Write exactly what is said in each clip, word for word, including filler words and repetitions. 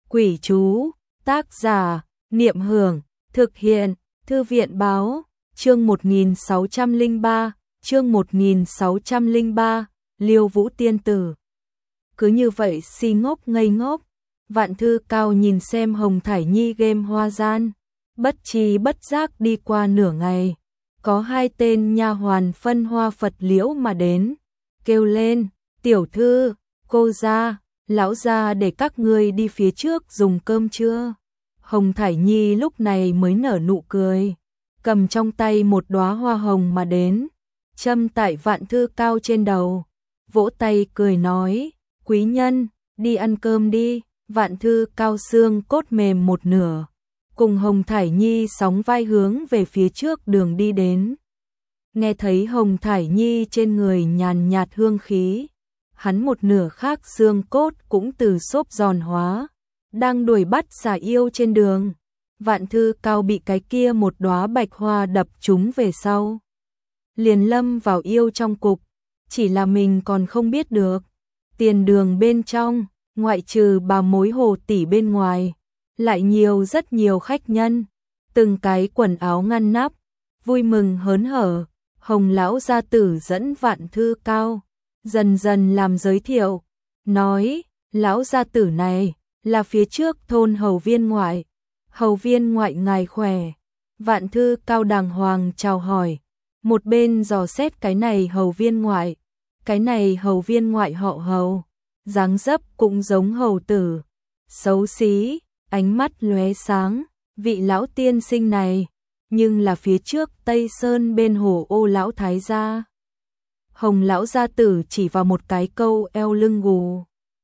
Quỷ chú, tác giả, Niệm Hưởng, thực hiện, Thư viện báo, chương một nghìn sáu trăm lẻ ba, chương một nghìn sáu trăm lẻ ba, Liêu Vũ Tiên Tử. Cứ như vậy si ngốc ngây ngốc, Vạn Thư Cao nhìn xem Hồng Thải Nhi game hoa gian, bất tri bất giác đi qua nửa ngày, có hai tên nha hoàn phân hoa Phật liễu mà đến, kêu lên, tiểu thư, cô gia, lão gia để các ngươi đi phía trước dùng cơm trưa. Hồng Thải Nhi lúc này mới nở nụ cười, cầm trong tay một đóa hoa hồng mà đến, châm tại Vạn Thư Cao trên đầu, vỗ tay cười nói, quý nhân, đi ăn cơm đi. Vạn Thư Cao xương cốt mềm một nửa, cùng Hồng Thải Nhi sóng vai hướng về phía trước đường đi đến. Nghe thấy Hồng Thải Nhi trên người nhàn nhạt hương khí, hắn một nửa khác xương cốt cũng từ xốp giòn hóa, đang đuổi bắt xà yêu trên đường. Vạn Thư Cao bị cái kia một đóa bạch hoa đập trúng về sau, liền lâm vào yêu trong cục, chỉ là mình còn không biết được. Tiền đường bên trong, ngoại trừ bà mối Hồ tỷ bên ngoài, lại nhiều rất nhiều khách nhân, từng cái quần áo ngăn nắp, vui mừng hớn hở. Hồng lão gia tử dẫn Vạn Thư Cao dần dần làm giới thiệu, nói, lão gia tử này là phía trước thôn Hầu Viên ngoại, Hầu Viên ngoại ngài khỏe. Vạn Thư Cao đàng hoàng chào hỏi, một bên dò xét cái này Hầu Viên ngoại, cái này Hầu Viên ngoại họ Hầu, dáng dấp cũng giống hầu tử, xấu xí, ánh mắt lóe sáng, vị lão tiên sinh này, nhưng là phía trước Tây Sơn bên hồ Ô lão thái gia. Hồng lão gia tử chỉ vào một cái câu eo lưng gù.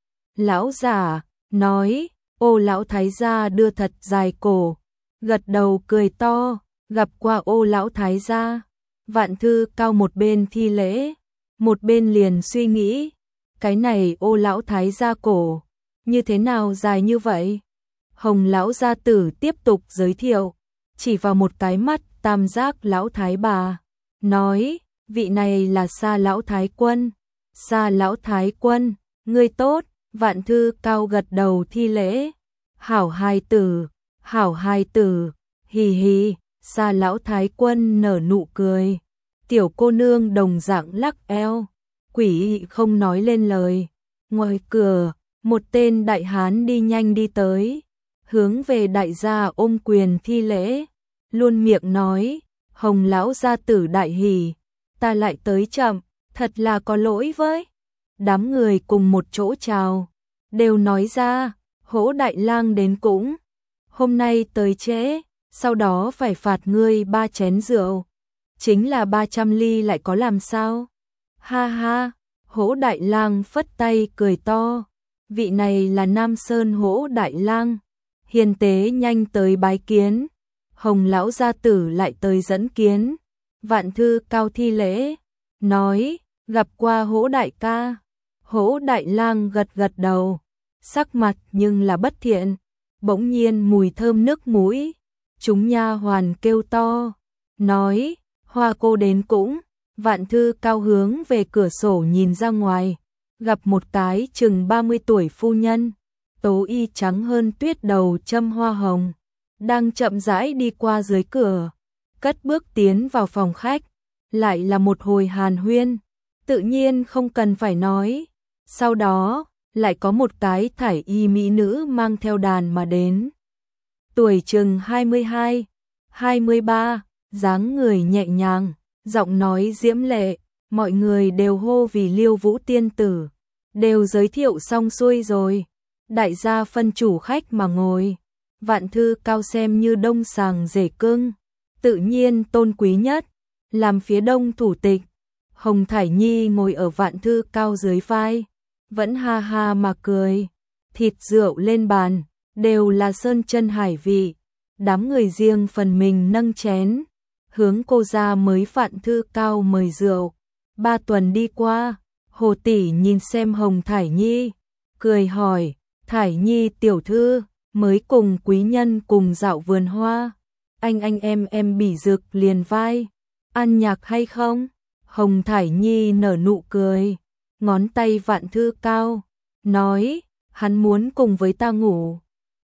Lão giả nói, Ô lão thái gia đưa thật dài cổ, gật đầu cười to, gặp qua Ô lão thái gia. Vạn Thư Cao một bên thi lễ, một bên liền suy nghĩ, cái này Ô lão thái gia cổ, như thế nào dài như vậy? Hồng lão gia tử tiếp tục giới thiệu, chỉ vào một cái mắt tam giác lão thái bà, nói, vị này là Sa lão thái quân. Sa lão thái quân, ngươi tốt. Vạn Thư Cao gật đầu thi lễ, hảo hài tử, hảo hài tử, hì hì. Sa lão thái quân nở nụ cười, tiểu cô nương đồng dạng lắc eo, quỷ không nói lên lời. Ngoài cửa, một tên đại hán đi nhanh đi tới, hướng về đại gia ôm quyền thi lễ, luôn miệng nói, Hồng lão gia tử đại hỉ, ta lại tới chậm, thật là có lỗi với. Đám người cùng một chỗ chào, đều nói ra, Hỗ đại lang đến cũng, hôm nay tới trễ, sau đó phải phạt ngươi ba chén rượu, chính là ba trăm ly lại có làm sao? Ha ha, Hỗ đại lang phất tay cười to, vị này là Nam Sơn Hỗ đại lang, hiền tế nhanh tới bái kiến. Hồng lão gia tử lại tới dẫn kiến. Vạn Thư Cao thi lễ, nói, gặp qua Hỗ đại ca. Hỗ đại lang gật gật đầu, sắc mặt nhưng là bất thiện, bỗng nhiên mùi thơm nước mũi. Chúng nha hoàn kêu to, nói, Hoa cô đến cũng. Vạn Thư Cao hướng về cửa sổ nhìn ra ngoài, gặp một cái chừng ba mươi tuổi phu nhân, tố y trắng hơn tuyết đầu châm hoa hồng, đang chậm rãi đi qua dưới cửa, cất bước tiến vào phòng khách, lại là một hồi hàn huyên, tự nhiên không cần phải nói. Sau đó, lại có một cái thải y mỹ nữ mang theo đàn mà đến. Tuổi chừng hai mươi hai, hai mươi ba, dáng người nhẹ nhàng, giọng nói diễm lệ, mọi người đều hô vì Liêu Vũ tiên tử, đều giới thiệu xong xuôi rồi. Đại gia phân chủ khách mà ngồi, Vạn Thư Cao xem như đông sàng rể cưng, tự nhiên tôn quý nhất, làm phía đông thủ tịch. Hồng Thải Nhi ngồi ở Vạn Thư Cao dưới vai, vẫn ha ha mà cười, thịt rượu lên bàn, đều là sơn chân hải vị. Đám người riêng phần mình nâng chén, hướng cô ra mới Vạn Thư Cao mời rượu. Ba tuần đi qua, Hồ tỷ nhìn xem Hồng Thải Nhi, cười hỏi, Thải Nhi tiểu thư, mới cùng quý nhân cùng dạo vườn hoa, anh anh em em bỉ rực liền vai, ăn nhạc hay không? Hồng Thải Nhi nở nụ cười, ngón tay Vạn Thư Cao, nói, hắn muốn cùng với ta ngủ.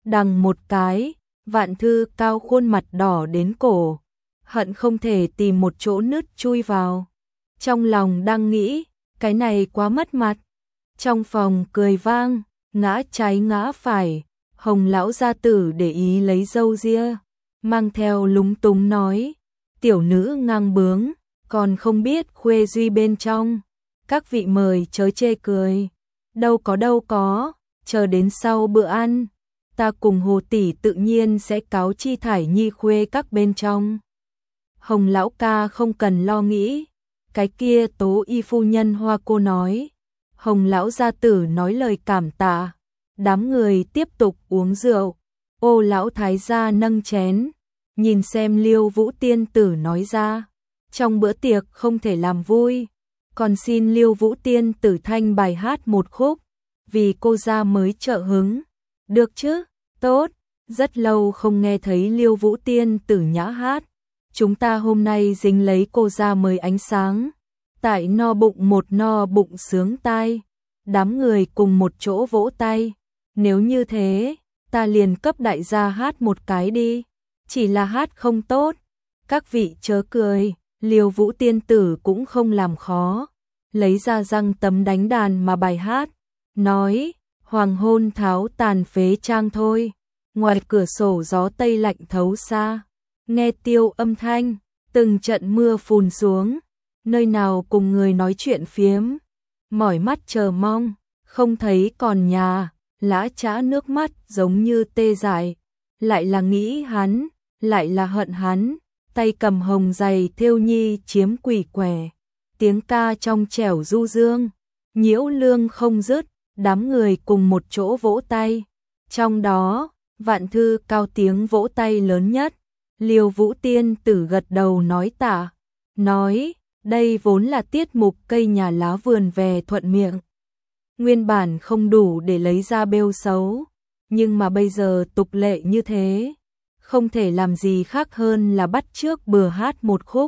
Đằng một cái, Vạn Thư Cao khuôn mặt đỏ đến cổ, hận không thể tìm một chỗ nứt chui vào. Trong lòng đang nghĩ, cái này quá mất mặt. Trong phòng cười vang, ngã trái ngã phải, Hồng lão gia tử để ý lấy râu ria, mang theo lúng túng nói, tiểu nữ ngang bướng, còn không biết khuê duy bên trong. Các vị mời chớ chê cười, đâu có đâu có, chờ đến sau bữa ăn, ta cùng Hồ tỷ tự nhiên sẽ cáo chi Thải Nhi khuê các bên trong. Hồng lão ca không cần lo nghĩ, cái kia Tố y phu nhân Hoa cô nói. Hồng lão gia tử nói lời cảm tạ, đám người tiếp tục uống rượu. Ô lão thái gia nâng chén, nhìn xem Liêu Vũ tiên tử nói ra, trong bữa tiệc không thể làm vui, còn xin Liêu Vũ tiên tử thanh bài hát một khúc, vì cô gia mới trợ hứng. Được chứ? Tốt, rất lâu không nghe thấy Liêu Vũ tiên tử nhã hát, chúng ta hôm nay dính lấy cô gia mới ánh sáng. Tại no bụng một no bụng sướng tai, đám người cùng một chỗ vỗ tay. Nếu như thế, ta liền cấp đại gia hát một cái đi, chỉ là hát không tốt, các vị chớ cười. Liêu Vũ tiên tử cũng không làm khó, lấy ra răng tấm đánh đàn mà bài hát, nói, hoàng hôn tháo tàn phế trang thôi, ngoài cửa sổ gió tây lạnh thấu xa, nghe tiêu âm thanh, từng trận mưa phùn xuống, nơi nào cùng người nói chuyện phiếm, mỏi mắt chờ mong, không thấy còn nhà, lã chã nước mắt giống như tê dại, lại là nghĩ hắn, lại là hận hắn, tay cầm hồng giày thêu nhi chiếm quỷ quẻ, tiếng ca trong trẻo du dương, nhiễu lương không dứt, đám người cùng một chỗ vỗ tay, trong đó, Vạn Thư Cao tiếng vỗ tay lớn nhất, Liêu Vũ tiên tử gật đầu nói tạ, nói, đây vốn là tiết mục cây nhà lá vườn về thuận miệng. Nguyên bản không đủ để lấy ra bêu xấu, nhưng mà bây giờ tục lệ như thế, không thể làm gì khác hơn là bắt chước bừa hát một khúc.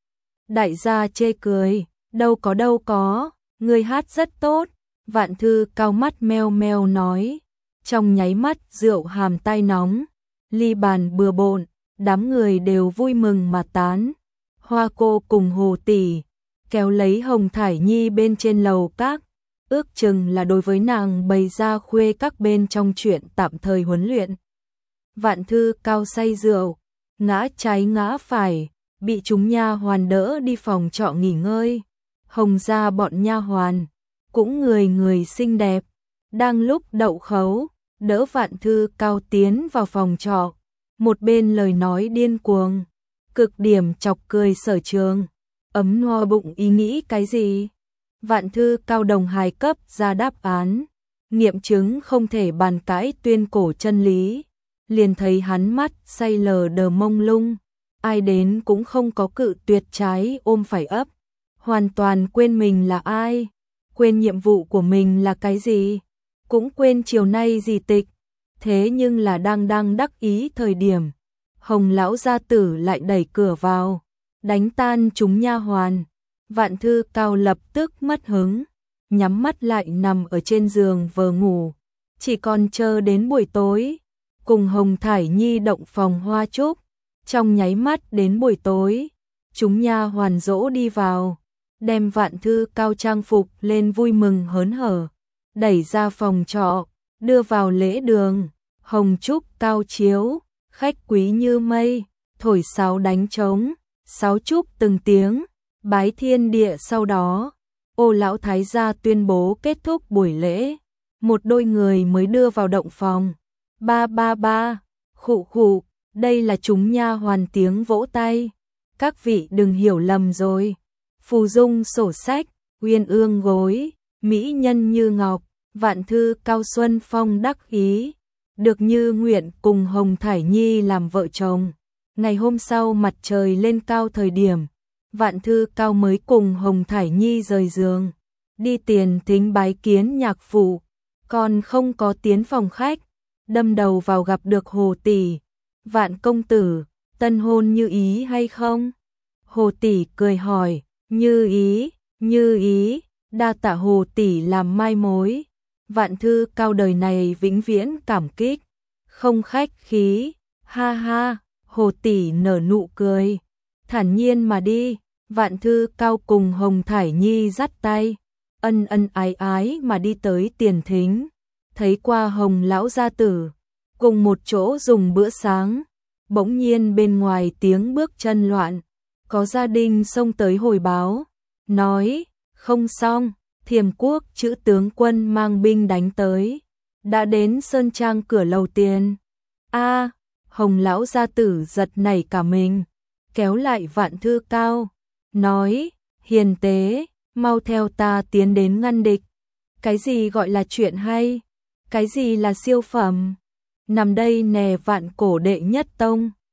Đại gia chê cười, đâu có đâu có, người hát rất tốt, Vạn Thư Cao mắt meo meo nói, trong nháy mắt rượu hàm tai nóng, ly bàn bừa bộn, đám người đều vui mừng mà tán. Hoa cô cùng Hồ tỷ kéo lấy Hồng Thải Nhi bên trên lầu các, ước chừng là đối với nàng bày ra khuê các bên trong chuyện tạm thời huấn luyện. Vạn Thư Cao say rượu, ngã trái ngã phải, bị chúng nha hoàn đỡ đi phòng trọ nghỉ ngơi. Hồng gia bọn nha hoàn cũng người người xinh đẹp, đang lúc đậu khấu, đỡ Vạn Thư Cao tiến vào phòng trọ, một bên lời nói điên cuồng, cực điểm chọc cười Sở Trường, ấm no bụng ý nghĩ cái gì? Vạn Thư Cao đồng hài cấp ra đáp án, nghiệm chứng không thể bàn cãi tuyên cổ chân lý, liền thấy hắn mắt say lờ đờ mông lung, ai đến cũng không có cự tuyệt trái ôm phải ấp, hoàn toàn quên mình là ai, quên nhiệm vụ của mình là cái gì, cũng quên chiều nay gì tịch, thế nhưng là đang đang đắc ý thời điểm, Hồng lão gia tử lại đẩy cửa vào, đánh tan chúng nha hoàn. Vạn Thư Cao lập tức mất hứng, nhắm mắt lại nằm ở trên giường vờ ngủ, chỉ còn chờ đến buổi tối, cùng Hồng Thải Nhi động phòng hoa trúc, trong nháy mắt đến buổi tối, chúng nha hoàn dỗ đi vào, đem Vạn Thư Cao trang phục lên vui mừng hớn hở, đẩy ra phòng trọ, đưa vào lễ đường, hồng trúc cao chiếu, khách quý như mây, thổi sáo đánh trống, sáo trúc từng tiếng, bái thiên địa. Sau đó, Ô lão thái gia tuyên bố kết thúc buổi lễ, một đôi người mới đưa vào động phòng. Ba ba ba, khụ khụ, đây là chúng nha hoàn tiếng vỗ tay. Các vị đừng hiểu lầm rồi. Phù dung sổ sách, uyên ương gối, mỹ nhân như ngọc, Vạn Thư Cao xuân phong đắc ý, được như nguyện cùng Hồng Thải Nhi làm vợ chồng. Ngày hôm sau mặt trời lên cao thời điểm, Vạn Thư Cao mới cùng Hồng Thải Nhi rời giường, đi tiền thính bái kiến nhạc phụ, còn không có tiến phòng khách, đâm đầu vào gặp được Hồ tỷ. Vạn công tử, tân hôn như ý hay không? Hồ tỷ cười hỏi, như ý, như ý, đa tạ Hồ tỷ làm mai mối. Vạn Thư Cao đời này vĩnh viễn cảm kích, không khách khí, ha ha, Hồ tỷ nở nụ cười, thản nhiên mà đi. Vạn Thư Cao cùng Hồng Thải Nhi dắt tay, ân ân ái ái mà đi tới tiền thính, thấy qua Hồng lão gia tử, cùng một chỗ dùng bữa sáng. Bỗng nhiên bên ngoài tiếng bước chân loạn, có gia đình xông tới hồi báo, nói, không xong, Thiềm Quốc chữ tướng quân mang binh đánh tới, đã đến sơn trang cửa lầu tiền. A, Hồng lão gia tử giật nảy cả mình, kéo lại Vạn Thư Cao, nói, hiền tế, mau theo ta tiến đến ngăn địch. Cái gì gọi là chuyện hay? Cái gì là siêu phẩm? Nằm đây nè, vạn cổ đệ nhất tông.